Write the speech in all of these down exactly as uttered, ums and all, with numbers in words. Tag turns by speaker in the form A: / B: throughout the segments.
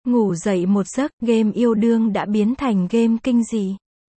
A: Ngủ dậy một giấc, game yêu đương đã biến thành game kinh dị.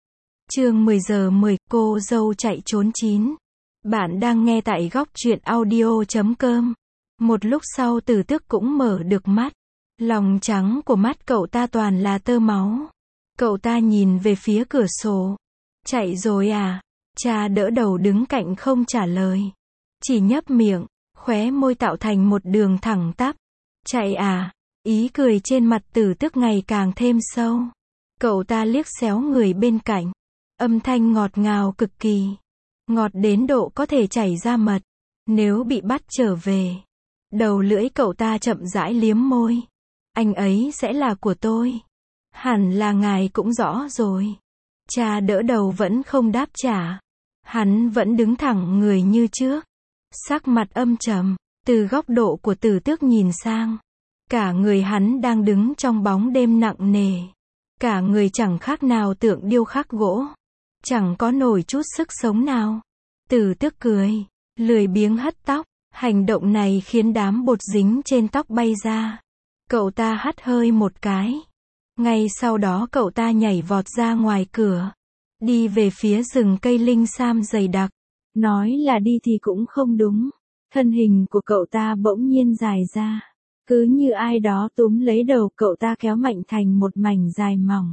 A: Chương mười giờ mười, cô dâu chạy trốn chín. Bạn đang nghe tại góc truyện audio chấm com. Một lúc sau Tử Tước cũng mở được mắt. Lòng trắng của mắt cậu ta toàn là tơ máu. Cậu ta nhìn về phía cửa sổ. Chạy rồi à? Cha đỡ đầu đứng cạnh không trả lời. Chỉ nhấp miệng, khóe môi tạo thành một đường thẳng tắp. Chạy à? Ý cười trên mặt Tử Tước ngày càng thêm sâu. Cậu ta liếc xéo người bên cạnh. Âm thanh ngọt ngào cực kỳ. Ngọt đến độ có thể chảy ra mật. Nếu bị bắt trở về. Đầu lưỡi cậu ta chậm rãi liếm môi. Anh ấy sẽ là của tôi. Hẳn là ngài cũng rõ rồi. Cha đỡ đầu vẫn không đáp trả. Hắn vẫn đứng thẳng người như trước. Sắc mặt âm trầm. Từ góc độ của Tử Tước nhìn sang. Cả người hắn đang đứng trong bóng đêm nặng nề. Cả người chẳng khác nào tượng điêu khắc gỗ. Chẳng có nổi chút sức sống nào. Tử Tước cười, lười biếng hất tóc. Hành động này khiến đám bột dính trên tóc bay ra. Cậu ta hắt hơi một cái. Ngay sau đó cậu ta nhảy vọt ra ngoài cửa. Đi về phía rừng cây linh sam dày đặc. Nói là đi thì cũng không đúng. Thân hình của cậu ta bỗng nhiên dài ra. Cứ như ai đó túm lấy đầu cậu ta kéo mạnh thành một mảnh dài mỏng.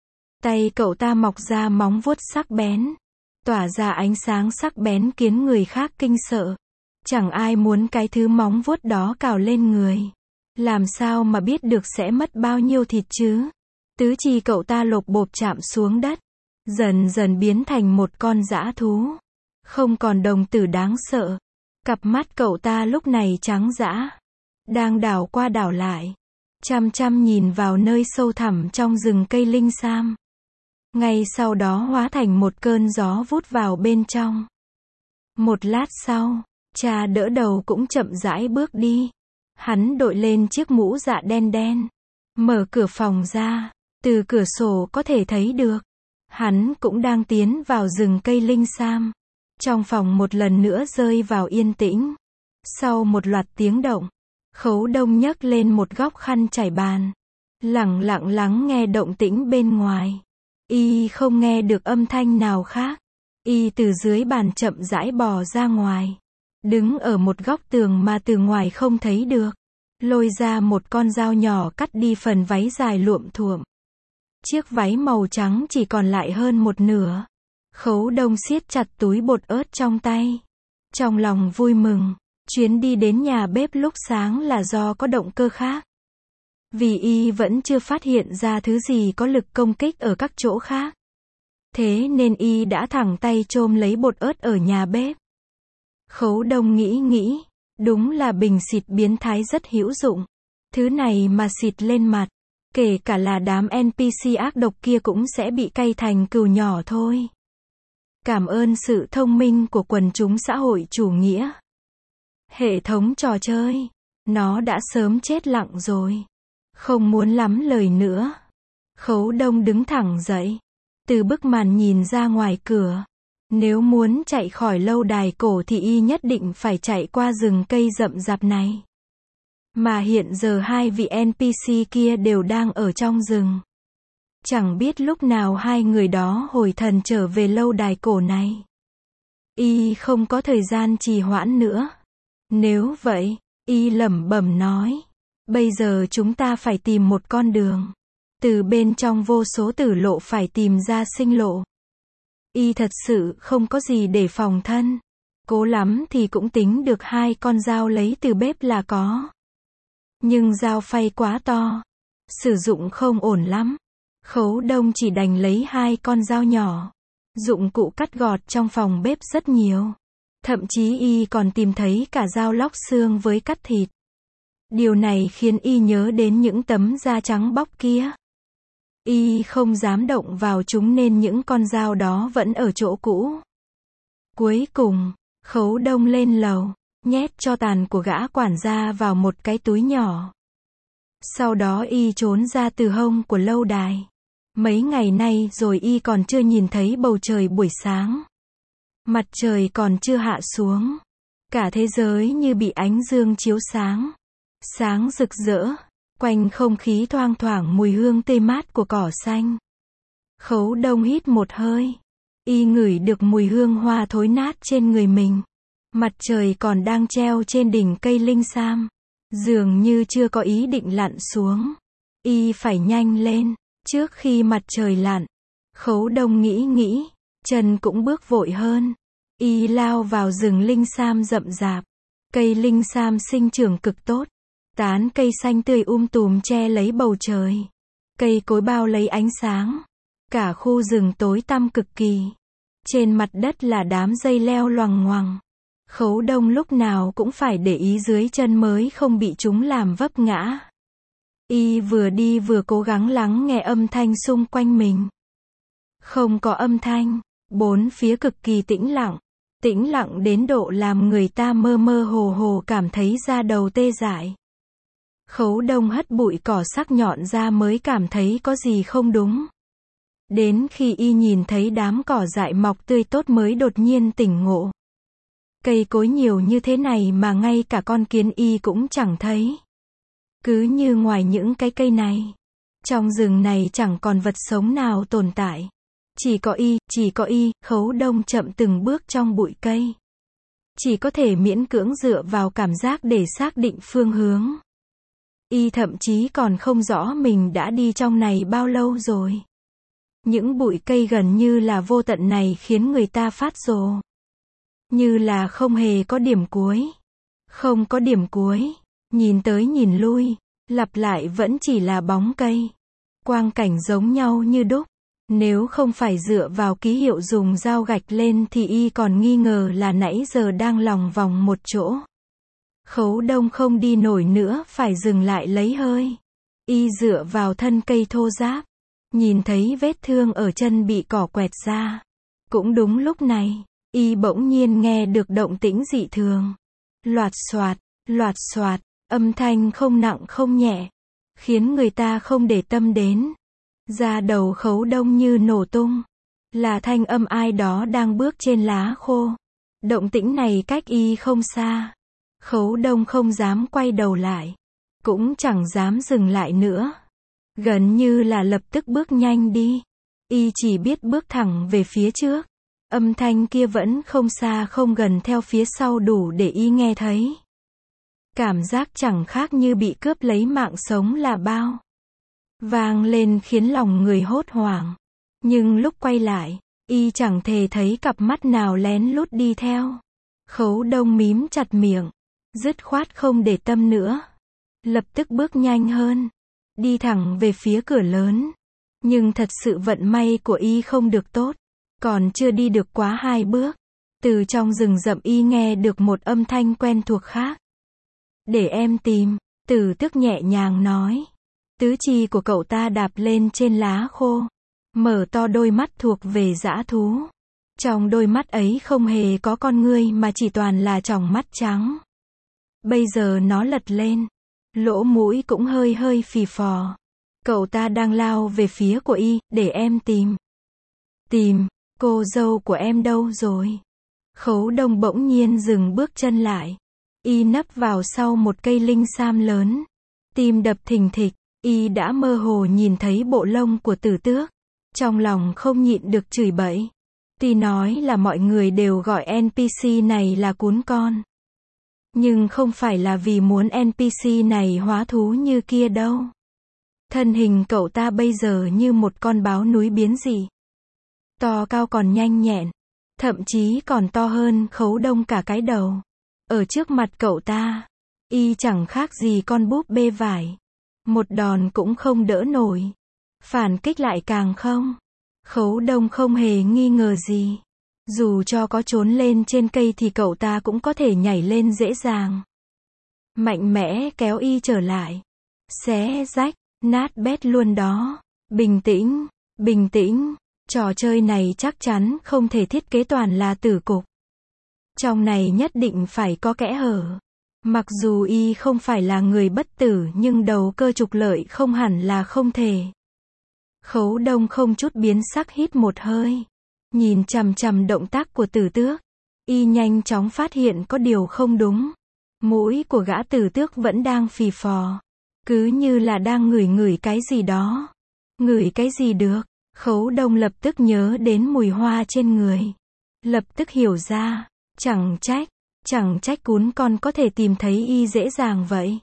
A: Tay cậu ta mọc ra móng vuốt sắc bén. Tỏa ra ánh sáng sắc bén khiến người khác kinh sợ. Chẳng ai muốn cái thứ móng vuốt đó cào lên người. Làm sao mà biết được sẽ mất bao nhiêu thịt chứ? Tứ chi cậu ta lộp bộp chạm xuống đất. Dần dần biến thành một con dã thú. Không còn đồng tử đáng sợ. Cặp mắt cậu ta lúc này trắng dã. Đang đảo qua đảo lại. Chăm chăm nhìn vào nơi sâu thẳm trong rừng cây linh sam. Ngay sau đó hóa thành một cơn gió vút vào bên trong. Một lát sau, cha đỡ đầu cũng chậm rãi bước đi. Hắn đội lên chiếc mũ dạ đen đen. Mở cửa phòng ra. Từ cửa sổ có thể thấy được. Hắn cũng đang tiến vào rừng cây linh sam. Trong phòng một lần nữa rơi vào yên tĩnh. Sau một loạt tiếng động, Khấu Đông nhấc lên một góc khăn trải bàn. Lẳng lặng lắng nghe động tĩnh bên ngoài. Y không nghe được âm thanh nào khác. Y từ dưới bàn chậm rãi bò ra ngoài. Đứng ở một góc tường mà từ ngoài không thấy được. Lôi ra một con dao nhỏ cắt đi phần váy dài luộm thuộm. Chiếc váy màu trắng chỉ còn lại hơn một nửa. Khấu Đông siết chặt túi bột ớt trong tay. Trong lòng vui mừng. Chuyến đi đến nhà bếp lúc sáng là do có động cơ khác. Vì y vẫn chưa phát hiện ra thứ gì có lực công kích ở các chỗ khác. Thế nên y đã thẳng tay chôm lấy bột ớt ở nhà bếp. Khấu Đông nghĩ nghĩ. Đúng là bình xịt biến thái rất hữu dụng. Thứ này mà xịt lên mặt. Kể cả là đám en pê xê ác độc kia cũng sẽ bị cay thành cừu nhỏ thôi. Cảm ơn sự thông minh của quần chúng xã hội chủ nghĩa. Hệ thống trò chơi. Nó đã sớm chết lặng rồi. Không muốn lắm lời nữa. Khấu Đông đứng thẳng dậy. Từ bức màn nhìn ra ngoài cửa. Nếu muốn chạy khỏi lâu đài cổ thì y nhất định phải chạy qua rừng cây rậm rạp này. Mà hiện giờ hai vị en pê xê kia đều đang ở trong rừng. Chẳng biết lúc nào hai người đó hồi thần trở về lâu đài cổ này. Y không có thời gian trì hoãn nữa. Nếu vậy, y lẩm bẩm nói. Bây giờ chúng ta phải tìm một con đường. Từ bên trong vô số tử lộ phải tìm ra sinh lộ. Y thật sự không có gì để phòng thân. Cố lắm thì cũng tính được hai con dao lấy từ bếp là có. Nhưng dao phay quá to. Sử dụng không ổn lắm. Khấu Đông chỉ đành lấy hai con dao nhỏ. Dụng cụ cắt gọt trong phòng bếp rất nhiều. Thậm chí y còn tìm thấy cả dao lóc xương với cắt thịt. Điều này khiến y nhớ đến những tấm da trắng bóc kia. Y không dám động vào chúng nên những con dao đó vẫn ở chỗ cũ. Cuối cùng, Khấu Đông lên lầu, nhét cho tàn của gã quản gia vào một cái túi nhỏ. Sau đó y trốn ra từ hông của lâu đài. Mấy ngày nay rồi y còn chưa nhìn thấy bầu trời buổi sáng. Mặt trời còn chưa hạ xuống. Cả thế giới như bị ánh dương chiếu sáng. Sáng rực rỡ. Quanh không khí thoang thoảng mùi hương tươi mát của cỏ xanh. Khấu Đông hít một hơi. Y ngửi được mùi hương hoa thối nát trên người mình. Mặt trời còn đang treo trên đỉnh cây linh sam. Dường như chưa có ý định lặn xuống. Y phải nhanh lên, trước khi mặt trời lặn. Khấu Đông nghĩ nghĩ, chân cũng bước vội hơn. Y lao vào rừng linh sam rậm rạp. Cây linh sam sinh trưởng cực tốt. Tán cây xanh tươi um tùm che lấy bầu trời. Cây cối bao lấy ánh sáng. Cả khu rừng tối tăm cực kỳ. Trên mặt đất là đám dây leo loằng ngoằng. Khấu Đông lúc nào cũng phải để ý dưới chân mới không bị chúng làm vấp ngã. Y vừa đi vừa cố gắng lắng nghe âm thanh xung quanh mình. Không có âm thanh, bốn phía cực kỳ tĩnh lặng. Tĩnh lặng đến độ làm người ta mơ mơ hồ hồ cảm thấy da đầu tê dại. Khấu Đông hất bụi cỏ sắc nhọn ra mới cảm thấy có gì không đúng. Đến khi y nhìn thấy đám cỏ dại mọc tươi tốt mới đột nhiên tỉnh ngộ. Cây cối nhiều như thế này mà ngay cả con kiến y cũng chẳng thấy. Cứ như ngoài những cái cây này, trong rừng này chẳng còn vật sống nào tồn tại. Chỉ có y, chỉ có y, Khấu Đông chậm từng bước trong bụi cây. Chỉ có thể miễn cưỡng dựa vào cảm giác để xác định phương hướng. Y thậm chí còn không rõ mình đã đi trong này bao lâu rồi. Những bụi cây gần như là vô tận này khiến người ta phát rồ. Như là không hề có điểm cuối. Không có điểm cuối. Nhìn tới nhìn lui, lặp lại vẫn chỉ là bóng cây. Quang cảnh giống nhau như đúc. Nếu không phải dựa vào ký hiệu dùng dao gạch lên thì y còn nghi ngờ là nãy giờ đang lòng vòng một chỗ. Khấu Đông không đi nổi nữa, phải dừng lại lấy hơi. Y dựa vào thân cây thô ráp. Nhìn thấy vết thương ở chân bị cỏ quẹt ra. Cũng đúng lúc này, y bỗng nhiên nghe được động tĩnh dị thường. Loạt xoạt, loạt xoạt, âm thanh không nặng không nhẹ. Khiến người ta không để tâm đến. Da đầu Khấu Đông như nổ tung. Là thanh âm ai đó đang bước trên lá khô. Động tĩnh này cách y không xa. Khấu Đông không dám quay đầu lại. Cũng chẳng dám dừng lại nữa. Gần như là lập tức bước nhanh đi. Y chỉ biết bước thẳng về phía trước. Âm thanh kia vẫn không xa không gần theo phía sau đủ để y nghe thấy. Cảm giác chẳng khác như bị cướp lấy mạng sống là bao. Vang lên khiến lòng người hốt hoảng. Nhưng lúc quay lại, y chẳng thể thấy cặp mắt nào lén lút đi theo. Khấu Đông mím chặt miệng. Dứt khoát không để tâm nữa. Lập tức bước nhanh hơn. Đi thẳng về phía cửa lớn. Nhưng thật sự vận may của y không được tốt. Còn chưa đi được quá hai bước. Từ trong rừng rậm y nghe được một âm thanh quen thuộc khác. Để em tìm, Tử Tước nhẹ nhàng nói. Tứ chi của cậu ta đạp lên trên lá khô. Mở to đôi mắt thuộc về dã thú. Trong đôi mắt ấy không hề có con ngươi mà chỉ toàn là tròng mắt trắng. Bây giờ nó lật lên. Lỗ mũi cũng hơi hơi phì phò. Cậu ta đang lao về phía của y, để em tìm. Tìm, cô dâu của em đâu rồi? Khấu Đông bỗng nhiên dừng bước chân lại. Y nấp vào sau một cây linh sam lớn. Tim đập thình thịch, y đã mơ hồ nhìn thấy bộ lông của Tử Tước. Trong lòng không nhịn được chửi bậy. Tuy nói là mọi người đều gọi en pê xê này là cún con. Nhưng không phải là vì muốn en pê xê này hóa thú như kia đâu. Thân hình cậu ta bây giờ như một con báo núi biến dị. To cao còn nhanh nhẹn. Thậm chí còn to hơn Khấu Đông cả cái đầu. Ở trước mặt cậu ta, y chẳng khác gì con búp bê vải. Một đòn cũng không đỡ nổi. Phản kích lại càng không. Khấu Đông không hề nghi ngờ gì. Dù cho có trốn lên trên cây thì cậu ta cũng có thể nhảy lên dễ dàng. Mạnh mẽ kéo y trở lại. Xé rách, nát bét luôn đó. Bình tĩnh, bình tĩnh. Trò chơi này chắc chắn không thể thiết kế toàn là tử cục. Trong này nhất định phải có kẽ hở. Mặc dù y không phải là người bất tử nhưng đầu cơ trục lợi không hẳn là không thể. Khấu Đông không chút biến sắc hít một hơi. Nhìn chằm chằm động tác của Tử Tước. Y nhanh chóng phát hiện có điều không đúng. Mũi của gã Tử Tước vẫn đang phì phò. Cứ như là đang ngửi ngửi cái gì đó. Ngửi cái gì được? Khấu Đông lập tức nhớ đến mùi hoa trên người. Lập tức hiểu ra. Chẳng trách. Chẳng trách cún con có thể tìm thấy y dễ dàng vậy.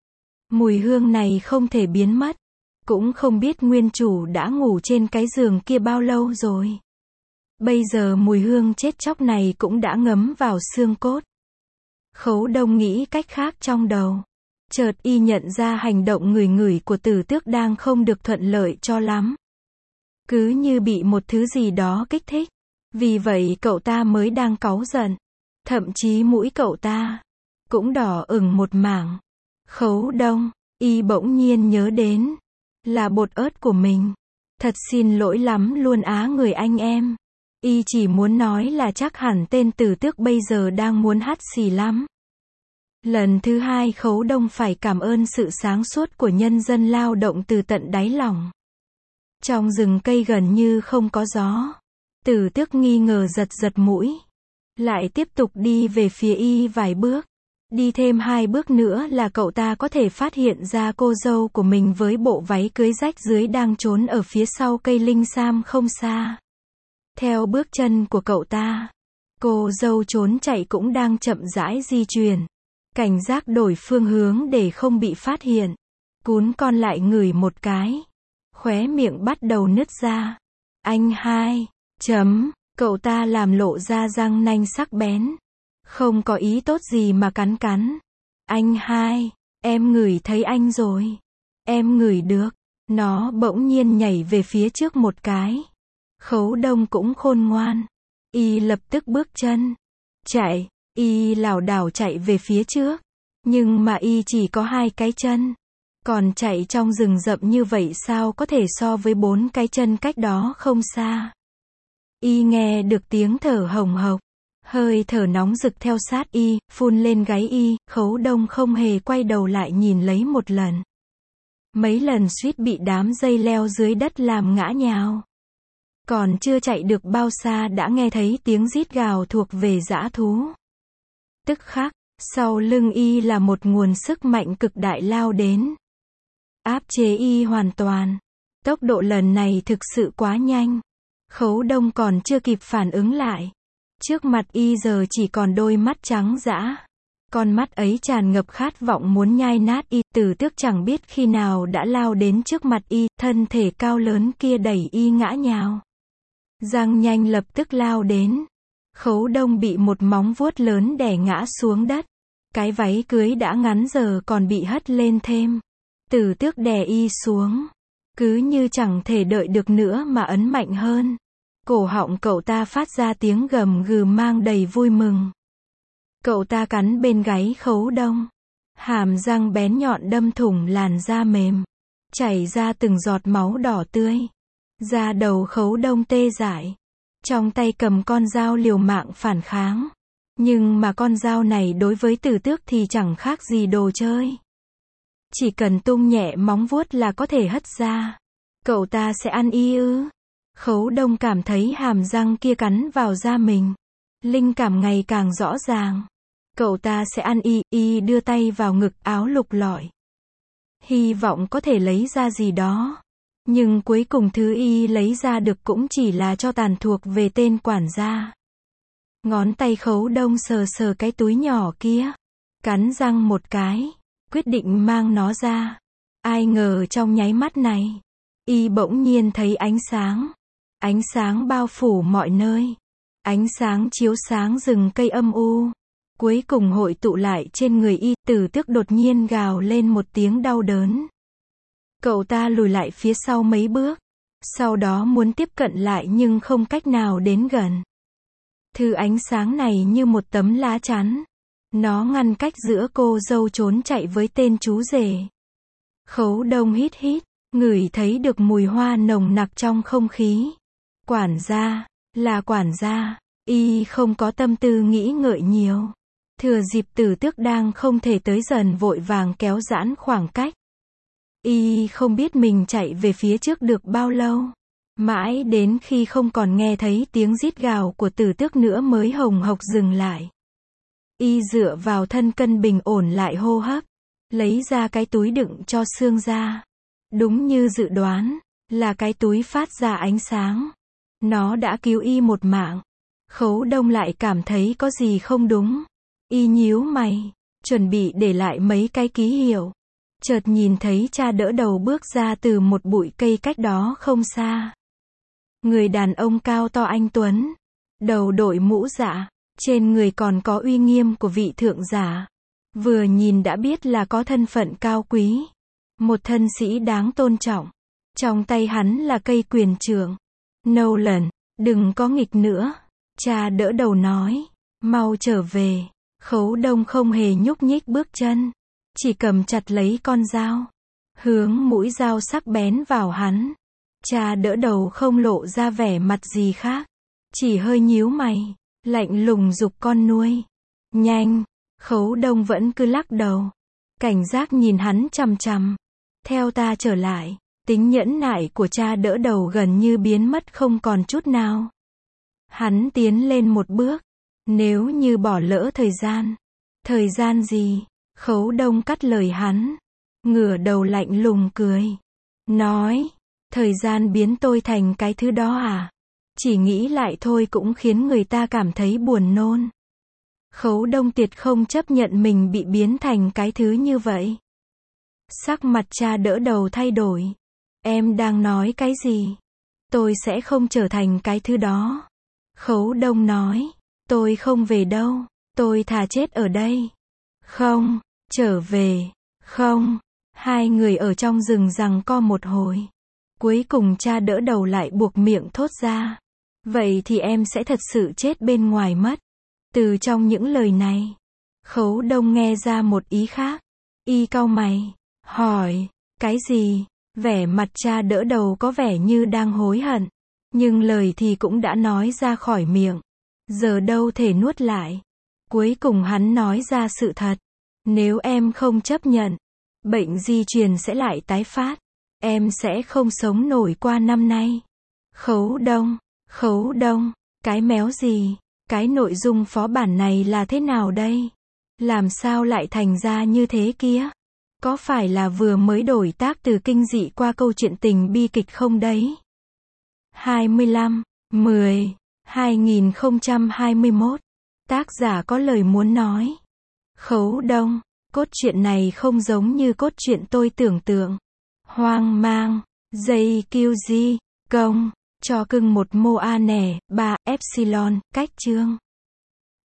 A: Mùi hương này không thể biến mất. Cũng không biết nguyên chủ đã ngủ trên cái giường kia bao lâu rồi. Bây giờ mùi hương chết chóc này cũng đã ngấm vào xương cốt. Khấu Đông nghĩ cách khác trong đầu. Chợt y nhận ra hành động ngửi ngửi của Tử Tước đang không được thuận lợi cho lắm. Cứ như bị một thứ gì đó kích thích. Vì vậy cậu ta mới đang cáu giận. Thậm chí mũi cậu ta cũng đỏ ửng một mảng. Khấu Đông, y bỗng nhiên nhớ đến. Là bột ớt của mình. Thật xin lỗi lắm luôn á người anh em. Y chỉ muốn nói là chắc hẳn tên Tử Tước bây giờ đang muốn hắt xì lắm. Lần thứ hai Khấu Đông phải cảm ơn sự sáng suốt của nhân dân lao động từ tận đáy lòng. Trong rừng cây gần như không có gió. Tử Tước nghi ngờ giật giật mũi. Lại tiếp tục đi về phía y vài bước. Đi thêm hai bước nữa là cậu ta có thể phát hiện ra cô dâu của mình với bộ váy cưới rách dưới đang trốn ở phía sau cây linh sam không xa. Theo bước chân của cậu ta, cô dâu trốn chạy cũng đang chậm rãi di chuyển. Cảnh giác đổi phương hướng để không bị phát hiện. Cún con lại ngửi một cái. Khóe miệng bắt đầu nứt ra. Anh hai, chấm, cậu ta làm lộ ra răng nanh sắc bén. Không có ý tốt gì mà cắn cắn. Anh hai, em ngửi thấy anh rồi. Em ngửi được. Nó bỗng nhiên nhảy về phía trước một cái. Khấu Đông cũng khôn ngoan. Y lập tức bước chân. Chạy. Y lảo đảo chạy về phía trước. Nhưng mà y chỉ có hai cái chân. Còn chạy trong rừng rậm như vậy sao có thể so với bốn cái chân cách đó không xa. Y nghe được tiếng thở hồng hộc. Hơi thở nóng rực theo sát y, phun lên gáy y. Khấu Đông không hề quay đầu lại nhìn lấy một lần. Mấy lần suýt bị đám dây leo dưới đất làm ngã nhào. Còn chưa chạy được bao xa đã nghe thấy tiếng rít gào thuộc về dã thú. Tức khắc, sau lưng y là một nguồn sức mạnh cực đại lao đến. Áp chế y hoàn toàn. Tốc độ lần này thực sự quá nhanh. Khấu Đông còn chưa kịp phản ứng lại. Trước mặt y giờ chỉ còn đôi mắt trắng dã. Con mắt ấy tràn ngập khát vọng muốn nhai nát y. Tử Tước chẳng biết khi nào đã lao đến trước mặt y, thân thể cao lớn kia đẩy y ngã nhào. Giang nhanh lập tức lao đến. Khấu Đông bị một móng vuốt lớn đè ngã xuống đất. Cái váy cưới đã ngắn giờ còn bị hất lên thêm. Tử Tước đè y xuống. Cứ như chẳng thể đợi được nữa mà ấn mạnh hơn. Cổ họng cậu ta phát ra tiếng gầm gừ mang đầy vui mừng. Cậu ta cắn bên gáy Khấu Đông. Hàm răng bén nhọn đâm thủng làn da mềm. Chảy ra từng giọt máu đỏ tươi. Da đầu Khấu Đông tê dại. Trong tay cầm con dao liều mạng phản kháng. Nhưng mà con dao này đối với Tử Tước thì chẳng khác gì đồ chơi. Chỉ cần tung nhẹ móng vuốt là có thể hất ra. Cậu ta sẽ ăn y ư? Khấu Đông cảm thấy hàm răng kia cắn vào da mình. Linh cảm ngày càng rõ ràng. Cậu ta sẽ ăn y, y đưa tay vào ngực áo lục lọi. Hy vọng có thể lấy ra gì đó. Nhưng cuối cùng thứ y lấy ra được cũng chỉ là cho tàn thuộc về tên quản gia. Ngón tay Khấu Đông sờ sờ cái túi nhỏ kia. Cắn răng một cái. Quyết định mang nó ra. Ai ngờ trong nháy mắt này. Y bỗng nhiên thấy ánh sáng. Ánh sáng bao phủ mọi nơi. Ánh sáng chiếu sáng rừng cây âm u. Cuối cùng hội tụ lại trên người y. Tử Tước đột nhiên gào lên một tiếng đau đớn. Cậu ta lùi lại phía sau mấy bước. Sau đó muốn tiếp cận lại nhưng không cách nào đến gần. Thứ ánh sáng này như một tấm lá chắn. Nó ngăn cách giữa cô dâu trốn chạy với tên chú rể. Khấu Đông hít hít, ngửi thấy được mùi hoa nồng nặc trong không khí. Quản gia, là quản gia, y không có tâm tư nghĩ ngợi nhiều. Thừa dịp Tử Tước đang không thể tới gần vội vàng kéo giãn khoảng cách. Y không biết mình chạy về phía trước được bao lâu. Mãi đến khi không còn nghe thấy tiếng rít gào của Tử Tước nữa mới hồng hộc dừng lại. Y dựa vào thân cân bình ổn lại hô hấp. lấy ra cái túi đựng cho xương ra. Đúng như dự đoán, là cái túi phát ra ánh sáng. Nó đã cứu y một mạng. Khấu Đông lại cảm thấy có gì không đúng. Y nhíu mày, chuẩn bị để lại mấy cái ký hiệu. Chợt nhìn thấy cha đỡ đầu bước ra từ một bụi cây cách đó không xa. Người đàn ông cao to anh tuấn, đầu đội mũ dạ, trên người còn có uy nghiêm của vị thượng giả. Vừa nhìn đã biết là có thân phận cao quý, một thân sĩ đáng tôn trọng. Trong tay hắn là cây quyền trượng. Nolan, đừng có nghịch nữa. Cha đỡ đầu nói, mau trở về. Khấu Đông không hề nhúc nhích bước chân, chỉ cầm chặt lấy con dao, hướng mũi dao sắc bén vào hắn. Cha đỡ đầu không lộ ra vẻ mặt gì khác, chỉ hơi nhíu mày, lạnh lùng giục con nuôi. Nhanh, Khấu Đông vẫn cứ lắc đầu, cảnh giác nhìn hắn chằm chằm. Theo ta trở lại. Tính nhẫn nại của cha đỡ đầu gần như biến mất không còn chút nào. Hắn tiến lên một bước. Nếu như bỏ lỡ thời gian. Thời gian gì? Khấu Đông cắt lời hắn. Ngửa đầu lạnh lùng cười. Nói, thời gian biến tôi thành cái thứ đó à? Chỉ nghĩ lại thôi cũng khiến người ta cảm thấy buồn nôn. Khấu Đông tuyệt không chấp nhận mình bị biến thành cái thứ như vậy. Sắc mặt cha đỡ đầu thay đổi. Em đang nói cái gì? Tôi sẽ không trở thành cái thứ đó. Khấu Đông nói, tôi không về đâu, tôi thà chết ở đây. Không, trở về, không. Hai người ở trong rừng giằng co một hồi. Cuối cùng cha đỡ đầu lại buộc miệng thốt ra. Vậy thì em sẽ thật sự chết bên ngoài mất. Từ trong những lời này, Khấu Đông nghe ra một ý khác. Y cau mày, hỏi, cái gì? Vẻ mặt cha đỡ đầu có vẻ như đang hối hận. Nhưng lời thì cũng đã nói ra khỏi miệng. Giờ đâu thể nuốt lại. Cuối cùng hắn nói ra sự thật. Nếu em không chấp nhận, bệnh di truyền sẽ lại tái phát. Em sẽ không sống nổi qua năm nay. Khấu Đông, Khấu Đông, cái méo gì? Cái nội dung phó bản này là thế nào đây? Làm sao lại thành ra như thế kia? Có phải là vừa mới đổi tác từ kinh dị qua câu chuyện tình bi kịch không đấy? hai mươi lăm, mười, hai nghìn không trăm hai mươi mốt. Tác giả có lời muốn nói. Khấu Đông, cốt truyện này không giống như cốt truyện tôi tưởng tượng. Hoang mang, dây kiêu di, công, cho cưng một mô a nẻ, ba, epsilon, cách chương.